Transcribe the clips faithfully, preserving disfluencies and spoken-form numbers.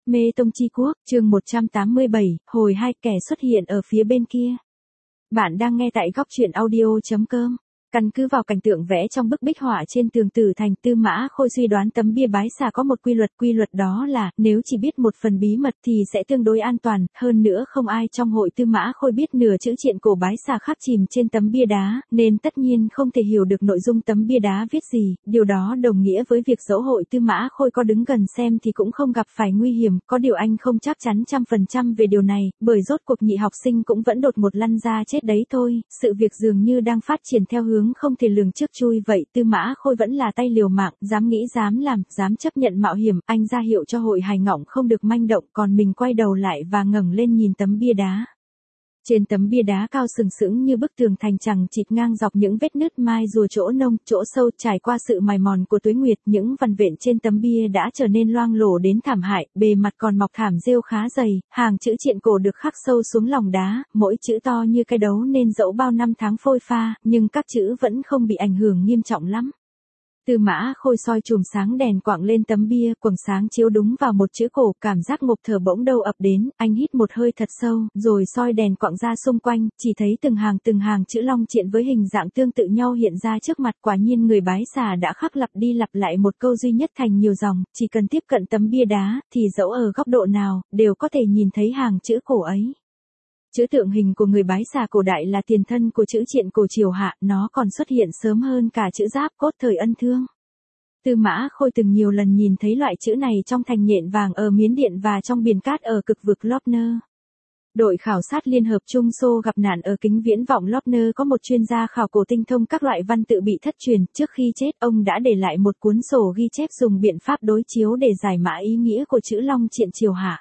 Mê Tông Chi Quốc, chương một trăm tám mươi bảy, hồi hai, kẻ xuất hiện ở phía bên kia. Bạn đang nghe tại góc truyện audio chấm com. Căn cứ vào cảnh tượng vẽ trong bức bích họa trên tường Tử Thành, Tư Mã Khôi suy đoán tấm bia bái xà có một quy luật, quy luật đó là, nếu chỉ biết một phần bí mật thì sẽ tương đối an toàn, hơn nữa không ai trong hội Tư Mã Khôi biết nửa chữ triện cổ bái xà khắc chìm trên tấm bia đá, nên tất nhiên không thể hiểu được nội dung tấm bia đá viết gì, điều đó đồng nghĩa với việc dẫu hội Tư Mã Khôi có đứng gần xem thì cũng không gặp phải nguy hiểm, có điều anh không chắc chắn trăm phần trăm về điều này, bởi rốt cuộc nhị học sinh cũng vẫn đột một lăn ra chết đấy thôi, sự việc dường như đang phát triển theo hướng không thể lường trước chui vậy, Tư Mã Khôi vẫn là tay liều mạng, dám nghĩ dám làm, dám chấp nhận mạo hiểm, anh ra hiệu cho hội Hải Ngọng không được manh động, còn mình quay đầu lại và ngẩng lên nhìn tấm bia đá. Trên tấm bia đá cao sừng sững như bức tường thành chằng chịt ngang dọc những vết nứt mai rùa chỗ nông, chỗ sâu, trải qua sự mài mòn của tuế nguyệt, những vằn vện trên tấm bia đã trở nên loang lổ đến thảm hại, bề mặt còn mọc thảm rêu khá dày, hàng chữ triện cổ được khắc sâu xuống lòng đá, mỗi chữ to như cái đấu nên dẫu bao năm tháng phôi pha, nhưng các chữ vẫn không bị ảnh hưởng nghiêm trọng lắm. Tư Mã Khôi soi chùm sáng đèn quạng lên tấm bia, quầng sáng chiếu đúng vào một chữ cổ, cảm giác ngộp thở bỗng đâu ập đến, anh hít một hơi thật sâu, rồi soi đèn quạng ra xung quanh, chỉ thấy từng hàng từng hàng chữ long triện với hình dạng tương tự nhau hiện ra trước mặt, quả nhiên người bái xà đã khắc lặp đi lặp lại một câu duy nhất thành nhiều dòng, chỉ cần tiếp cận tấm bia đá, thì dẫu ở góc độ nào, đều có thể nhìn thấy hàng chữ cổ ấy. Chữ tượng hình của người bái xà cổ đại là tiền thân của chữ triện cổ triều hạ, nó còn xuất hiện sớm hơn cả chữ giáp cốt thời Ân Thương. Tư Mã Khôi từng nhiều lần nhìn thấy loại chữ này trong thành nhện vàng ở Miến Điện và trong biển cát ở cực vực Lopner. Đội khảo sát Liên Hợp Trung Xô gặp nạn ở kính viễn vọng Lopner có một chuyên gia khảo cổ tinh thông các loại văn tự bị thất truyền, trước khi chết ông đã để lại một cuốn sổ ghi chép dùng biện pháp đối chiếu để giải mã ý nghĩa của chữ long triện triều hạ.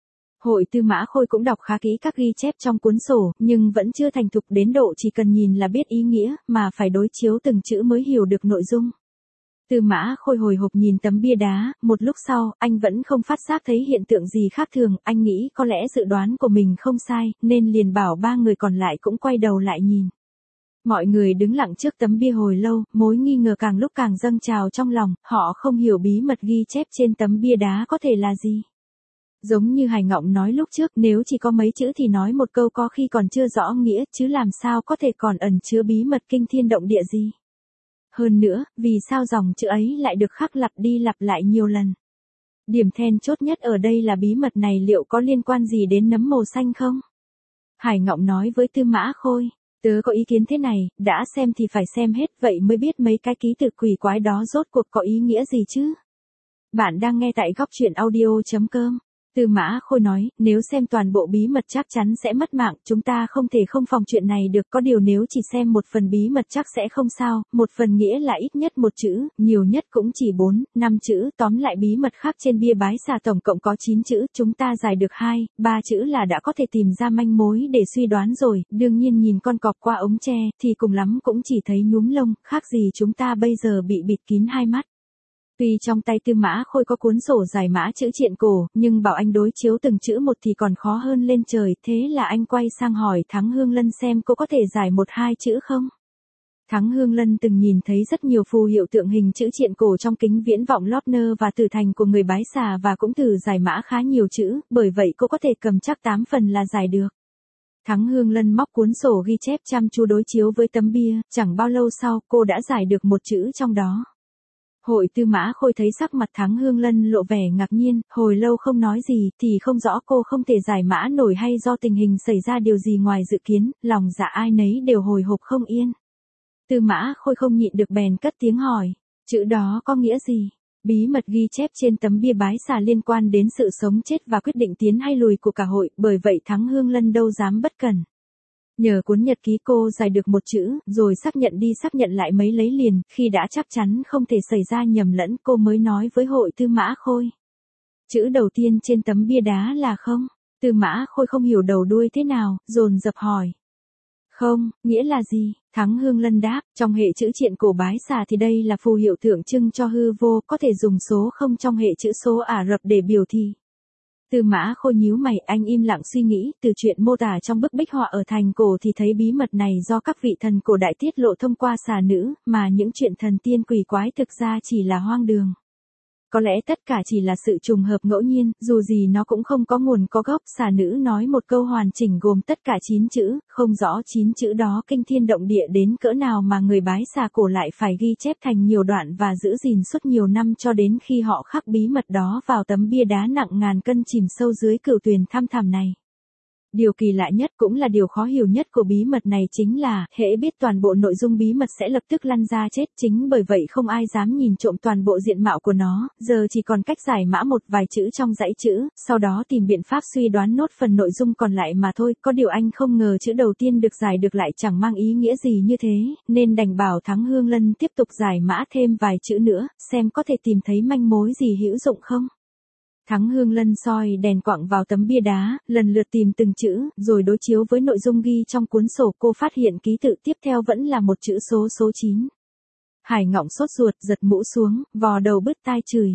Hội Tư Mã Khôi cũng đọc khá kỹ các ghi chép trong cuốn sổ, nhưng vẫn chưa thành thục đến độ chỉ cần nhìn là biết ý nghĩa, mà phải đối chiếu từng chữ mới hiểu được nội dung. Tư Mã Khôi hồi hộp nhìn tấm bia đá, một lúc sau, anh vẫn không phát giác thấy hiện tượng gì khác thường, anh nghĩ có lẽ dự đoán của mình không sai, nên liền bảo ba người còn lại cũng quay đầu lại nhìn. Mọi người đứng lặng trước tấm bia hồi lâu, mối nghi ngờ càng lúc càng dâng trào trong lòng, họ không hiểu bí mật ghi chép trên tấm bia đá có thể là gì. Giống như Hải Ngọng nói lúc trước, nếu chỉ có mấy chữ thì nói một câu có khi còn chưa rõ nghĩa, chứ làm sao có thể còn ẩn chứa bí mật kinh thiên động địa gì. Hơn nữa, vì sao dòng chữ ấy lại được khắc lặp đi lặp lại nhiều lần. Điểm then chốt nhất ở đây là bí mật này liệu có liên quan gì đến nấm màu xanh không? Hải Ngọng nói với Tư Mã Khôi, tớ có ý kiến thế này, đã xem thì phải xem hết vậy mới biết mấy cái ký tự quỷ quái đó rốt cuộc có ý nghĩa gì chứ. Bạn đang nghe tại góc truyện audio chấm com. Tư Mã Khôi nói, nếu xem toàn bộ bí mật chắc chắn sẽ mất mạng, chúng ta không thể không phòng chuyện này được, có điều nếu chỉ xem một phần bí mật chắc sẽ không sao, một phần nghĩa là ít nhất một chữ, nhiều nhất cũng chỉ bốn, năm chữ, tóm lại bí mật khắc trên bia bái xà tổng cộng có chín chữ, chúng ta giải được hai, ba chữ là đã có thể tìm ra manh mối để suy đoán rồi, đương nhiên nhìn con cọp qua ống tre, thì cùng lắm cũng chỉ thấy nhúm lông, khác gì chúng ta bây giờ bị bịt kín hai mắt. Tuy trong tay Tư Mã Khôi có cuốn sổ giải mã chữ triện cổ, nhưng bảo anh đối chiếu từng chữ một thì còn khó hơn lên trời, thế là anh quay sang hỏi Thắng Hương Lân xem cô có thể giải một hai chữ không. Thắng Hương Lân từng nhìn thấy rất nhiều phù hiệu tượng hình chữ triện cổ trong kính viễn vọng Lopner và Tử Thành của người bái xà và cũng thử giải mã khá nhiều chữ, bởi vậy cô có thể cầm chắc tám phần là giải được. Thắng Hương Lân móc cuốn sổ ghi chép chăm chú đối chiếu với tấm bia, chẳng bao lâu sau cô đã giải được một chữ trong đó. Hội Tư Mã Khôi thấy sắc mặt Thắng Hương Lân lộ vẻ ngạc nhiên, hồi lâu không nói gì, thì không rõ cô không thể giải mã nổi hay do tình hình xảy ra điều gì ngoài dự kiến, lòng dạ ai nấy đều hồi hộp không yên. Tư Mã Khôi không nhịn được bèn cất tiếng hỏi, chữ đó có nghĩa gì? Bí mật ghi chép trên tấm bia bái xà liên quan đến sự sống chết và quyết định tiến hay lùi của cả hội, bởi vậy Thắng Hương Lân đâu dám bất cẩn. Nhờ cuốn nhật ký cô giải được một chữ, rồi xác nhận đi xác nhận lại mấy lấy liền, khi đã chắc chắn không thể xảy ra nhầm lẫn cô mới nói với hội Tư Mã Khôi. Chữ đầu tiên trên tấm bia đá là không? Tư Mã Khôi không hiểu đầu đuôi thế nào, dồn dập hỏi. Không, nghĩa là gì? Thắng Hương Lân đáp, trong hệ chữ triện cổ bái xà thì đây là phù hiệu tượng trưng cho hư vô, có thể dùng số không trong hệ chữ số Ả Rập để biểu thị. Tư Mã Khôi nhíu mày, anh im lặng suy nghĩ, từ chuyện mô tả trong bức bích họa ở thành cổ thì thấy bí mật này do các vị thần cổ đại tiết lộ thông qua xà nữ, mà những chuyện thần tiên quỷ quái thực ra chỉ là hoang đường. có lẽ tất cả chỉ là sự trùng hợp ngẫu nhiên, dù gì nó cũng không có nguồn có gốc. Xà nữ nói một câu hoàn chỉnh gồm tất cả chín chữ, không rõ chín chữ đó kinh thiên động địa đến cỡ nào mà người bái xà cổ lại phải ghi chép thành nhiều đoạn và giữ gìn suốt nhiều năm cho đến khi họ khắc bí mật đó vào tấm bia đá nặng ngàn cân chìm sâu dưới cửu tuyền thăm thẳm này. Điều kỳ lạ nhất cũng là điều khó hiểu nhất của bí mật này chính là, hễ biết toàn bộ nội dung bí mật sẽ lập tức lăn ra chết, chính bởi vậy không ai dám nhìn trộm toàn bộ diện mạo của nó, giờ chỉ còn cách giải mã một vài chữ trong dãy chữ, sau đó tìm biện pháp suy đoán nốt phần nội dung còn lại mà thôi. Có điều anh không ngờ chữ đầu tiên được giải được lại chẳng mang ý nghĩa gì như thế, nên đành bảo Thắng Hương Lân tiếp tục giải mã thêm vài chữ nữa, xem có thể tìm thấy manh mối gì hữu dụng không. Thắng Hương Lân soi đèn quặng vào tấm bia đá, lần lượt tìm từng chữ, rồi đối chiếu với nội dung ghi trong cuốn sổ. Cô phát hiện ký tự tiếp theo vẫn là một chữ số số chín. Hải Ngọng sốt ruột, giật mũ xuống, vò đầu bứt tai chửi.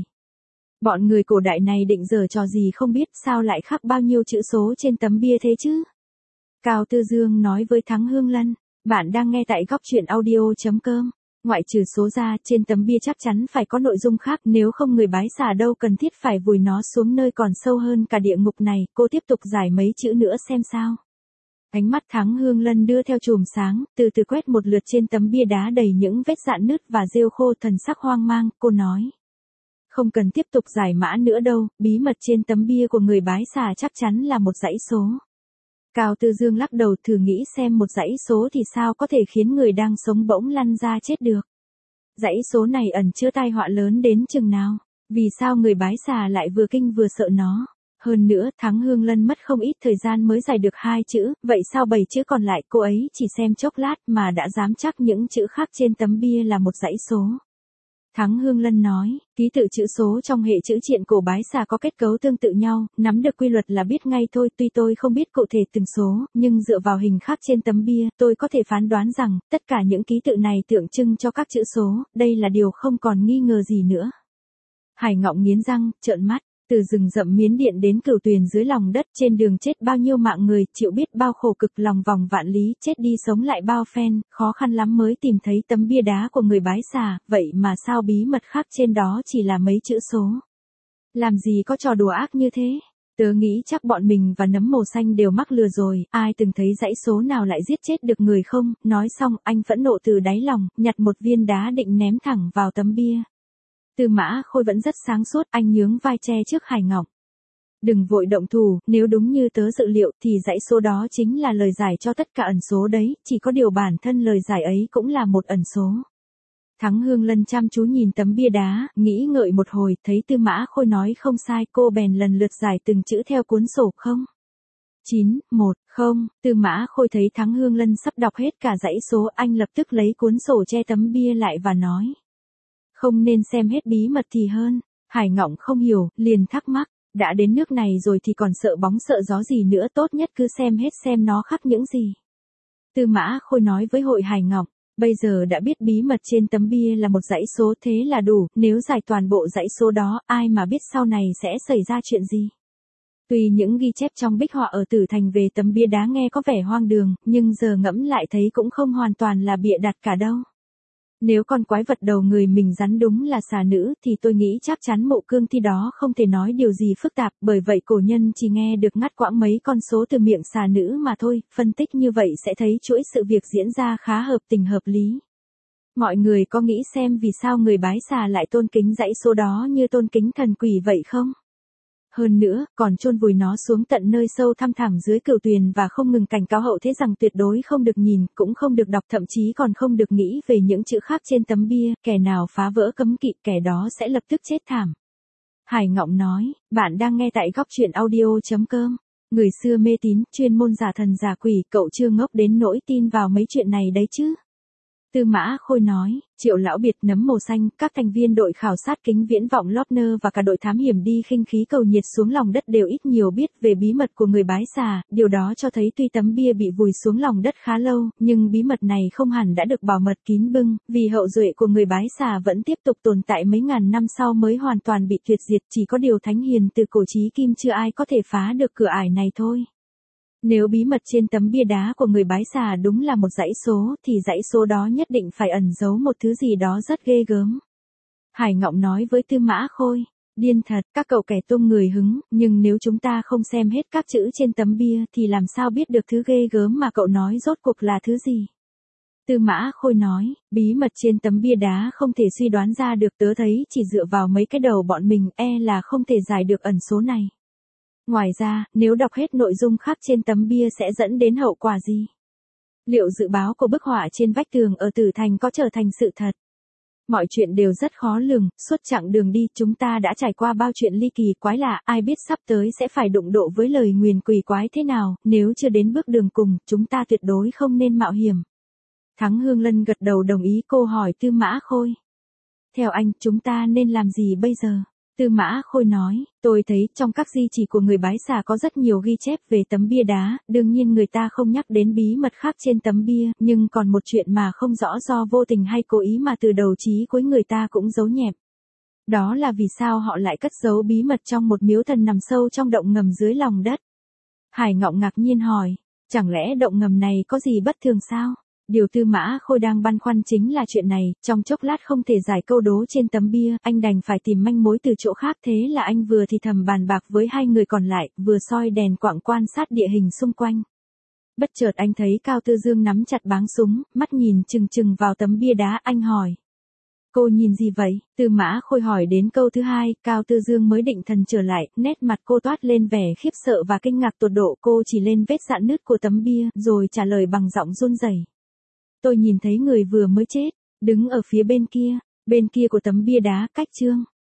Bọn người cổ đại này định giở trò gì không biết, sao lại khắc bao nhiêu chữ số trên tấm bia thế chứ? Cao Tư Dương nói với Thắng Hương Lân, bạn đang nghe tại góc truyện audio chấm com. Ngoại trừ số ra, trên tấm bia chắc chắn phải có nội dung khác, nếu không người bái xà đâu cần thiết phải vùi nó xuống nơi còn sâu hơn cả địa ngục này. Cô tiếp tục giải mấy chữ nữa xem sao. Ánh mắt Thắng Hương Lân đưa theo chùm sáng, từ từ quét một lượt trên tấm bia đá đầy những vết rạn nứt và rêu khô. Thần sắc hoang mang, cô nói. Không cần tiếp tục giải mã nữa đâu, bí mật trên tấm bia của người bái xà chắc chắn là một dãy số. Cao Tư Dương lắc đầu, thử nghĩ xem một dãy số thì sao có thể khiến người đang sống bỗng lăn ra chết được. Dãy số này ẩn chứa tai họa lớn đến chừng nào, vì sao người bái xà lại vừa kinh vừa sợ nó. Hơn nữa, Thắng Hương Lân mất không ít thời gian mới giải được hai chữ, vậy sao bảy chữ còn lại cô ấy chỉ xem chốc lát mà đã dám chắc những chữ khác trên tấm bia là một dãy số. Thắng Hương Lân nói, ký tự chữ số trong hệ chữ triện cổ bái xà có kết cấu tương tự nhau, nắm được quy luật là biết ngay thôi. Tuy tôi không biết cụ thể từng số, nhưng dựa vào hình khắc trên tấm bia, tôi có thể phán đoán rằng, tất cả những ký tự này tượng trưng cho các chữ số, đây là điều không còn nghi ngờ gì nữa. Hải Ngọng nghiến răng, trợn mắt. Từ rừng rậm Miến Điện đến cửu tuyền dưới lòng đất, trên đường chết bao nhiêu mạng người, chịu biết bao khổ cực, lòng vòng vạn lý, chết đi sống lại bao phen, khó khăn lắm mới tìm thấy tấm bia đá của người bái xà, vậy mà sao bí mật khắc trên đó chỉ là mấy chữ số. Làm gì có trò đùa ác như thế? Tớ nghĩ chắc bọn mình và nấm màu xanh đều mắc lừa rồi, ai từng thấy dãy số nào lại giết chết được người không? Nói xong, anh phẫn nộ từ đáy lòng, nhặt một viên đá định ném thẳng vào tấm bia. Tư Mã Khôi vẫn rất sáng suốt, anh nhướng vai che trước Hải Ngọng. Đừng vội động thủ, nếu đúng như tớ dự liệu thì dãy số đó chính là lời giải cho tất cả ẩn số đấy, chỉ có điều bản thân lời giải ấy cũng là một ẩn số. Thắng Hương Lân chăm chú nhìn tấm bia đá, nghĩ ngợi một hồi, thấy Tư Mã Khôi nói không sai, cô bèn lần lượt giải từng chữ theo cuốn sổ. Không. chín, một, không, Tư Mã Khôi thấy Thắng Hương Lân sắp đọc hết cả dãy số, anh lập tức lấy cuốn sổ che tấm bia lại và nói. Không nên xem hết bí mật thì hơn. Hải Ngọng không hiểu, liền thắc mắc, đã đến nước này rồi thì còn sợ bóng sợ gió gì nữa, tốt nhất cứ xem hết xem nó khắc những gì. Tư Mã Khôi nói với Hội Hải Ngọng, bây giờ đã biết bí mật trên tấm bia là một dãy số thế là đủ, nếu giải toàn bộ dãy số đó, ai mà biết sau này sẽ xảy ra chuyện gì. Tuy những ghi chép trong bích họa ở Tử Thành về tấm bia đá nghe có vẻ hoang đường, nhưng giờ ngẫm lại thấy cũng không hoàn toàn là bịa đặt cả đâu. Nếu con quái vật đầu người mình rắn đúng là xà nữ thì tôi nghĩ chắc chắn Mộ Cương Thi đó không thể nói điều gì phức tạp, bởi vậy cổ nhân chỉ nghe được ngắt quãng mấy con số từ miệng xà nữ mà thôi. Phân tích như vậy sẽ thấy chuỗi sự việc diễn ra khá hợp tình hợp lý. Mọi người có nghĩ xem vì sao người bái xà lại tôn kính dãy số đó như tôn kính thần quỷ vậy không? Hơn nữa, còn chôn vùi nó xuống tận nơi sâu thăm thẳm dưới cửu tuyền và không ngừng cảnh cáo hậu thế rằng tuyệt đối không được nhìn, cũng không được đọc, thậm chí còn không được nghĩ về những chữ khác trên tấm bia, kẻ nào phá vỡ cấm kỵ kẻ đó sẽ lập tức chết thảm. Hải Ngọng nói, bạn đang nghe tại góc truyện audio chấm com. Người xưa mê tín, chuyên môn giả thần giả quỷ, cậu chưa ngốc đến nỗi tin vào mấy chuyện này đấy chứ. Tư Mã Khôi nói, Triệu Lão Biệt, Nấm Màu Xanh, các thành viên đội khảo sát kính viễn vọng Lopner và cả đội thám hiểm đi khinh khí cầu nhiệt xuống lòng đất đều ít nhiều biết về bí mật của người bái xà, điều đó cho thấy tuy tấm bia bị vùi xuống lòng đất khá lâu, nhưng bí mật này không hẳn đã được bảo mật kín bưng, vì hậu duệ của người bái xà vẫn tiếp tục tồn tại mấy ngàn năm sau mới hoàn toàn bị tuyệt diệt, chỉ có điều thánh hiền từ cổ chí kim chưa ai có thể phá được cửa ải này thôi. Nếu bí mật trên tấm bia đá của người bái xà đúng là một dãy số, thì dãy số đó nhất định phải ẩn giấu một thứ gì đó rất ghê gớm. Hải Ngọng nói với Tư Mã Khôi, điên thật, các cậu kẻ tung người hứng, nhưng nếu chúng ta không xem hết các chữ trên tấm bia thì làm sao biết được thứ ghê gớm mà cậu nói rốt cuộc là thứ gì. Tư Mã Khôi nói, bí mật trên tấm bia đá không thể suy đoán ra được, tớ thấy chỉ dựa vào mấy cái đầu bọn mình e là không thể giải được ẩn số này. Ngoài ra, nếu đọc hết nội dung khắc trên tấm bia sẽ dẫn đến hậu quả gì? Liệu dự báo của bức họa trên vách tường ở Tử Thành có trở thành sự thật? Mọi chuyện đều rất khó lường, suốt chặng đường đi chúng ta đã trải qua bao chuyện ly kỳ quái lạ, ai biết sắp tới sẽ phải đụng độ với lời nguyền quỷ quái thế nào, nếu chưa đến bước đường cùng, chúng ta tuyệt đối không nên mạo hiểm. Thắng Hương Lân gật đầu đồng ý, cô hỏi Tư Mã Khôi. Theo anh, chúng ta nên làm gì bây giờ? Tư Mã Khôi nói, tôi thấy trong các di chỉ của người Bái Xà có rất nhiều ghi chép về tấm bia đá, đương nhiên người ta không nhắc đến bí mật khác trên tấm bia, nhưng còn một chuyện mà không rõ do vô tình hay cố ý mà từ đầu chí cuối người ta cũng giấu nhẹm. Đó là vì sao họ lại cất giấu bí mật trong một miếu thần nằm sâu trong động ngầm dưới lòng đất. Hải Ngọng ngạc nhiên hỏi, chẳng lẽ động ngầm này có gì bất thường sao? Điều Tư Mã Khôi đang băn khoăn chính là chuyện này, trong chốc lát không thể giải câu đố trên tấm bia, anh đành phải tìm manh mối từ chỗ khác, thế là anh vừa thì thầm bàn bạc với hai người còn lại, vừa soi đèn quạng quan sát địa hình xung quanh. Bất chợt anh thấy Cao Tư Dương nắm chặt báng súng, mắt nhìn chừng chừng vào tấm bia đá, anh hỏi. Cô nhìn gì vậy? Tư Mã Khôi hỏi đến câu thứ hai, Cao Tư Dương mới định thần trở lại, nét mặt cô toát lên vẻ khiếp sợ và kinh ngạc tột độ, cô chỉ lên vết rạn nứt của tấm bia, rồi trả lời bằng giọng run rẩy. Tôi nhìn thấy người vừa mới chết, đứng ở phía bên kia, bên kia của tấm bia đá, cách Trương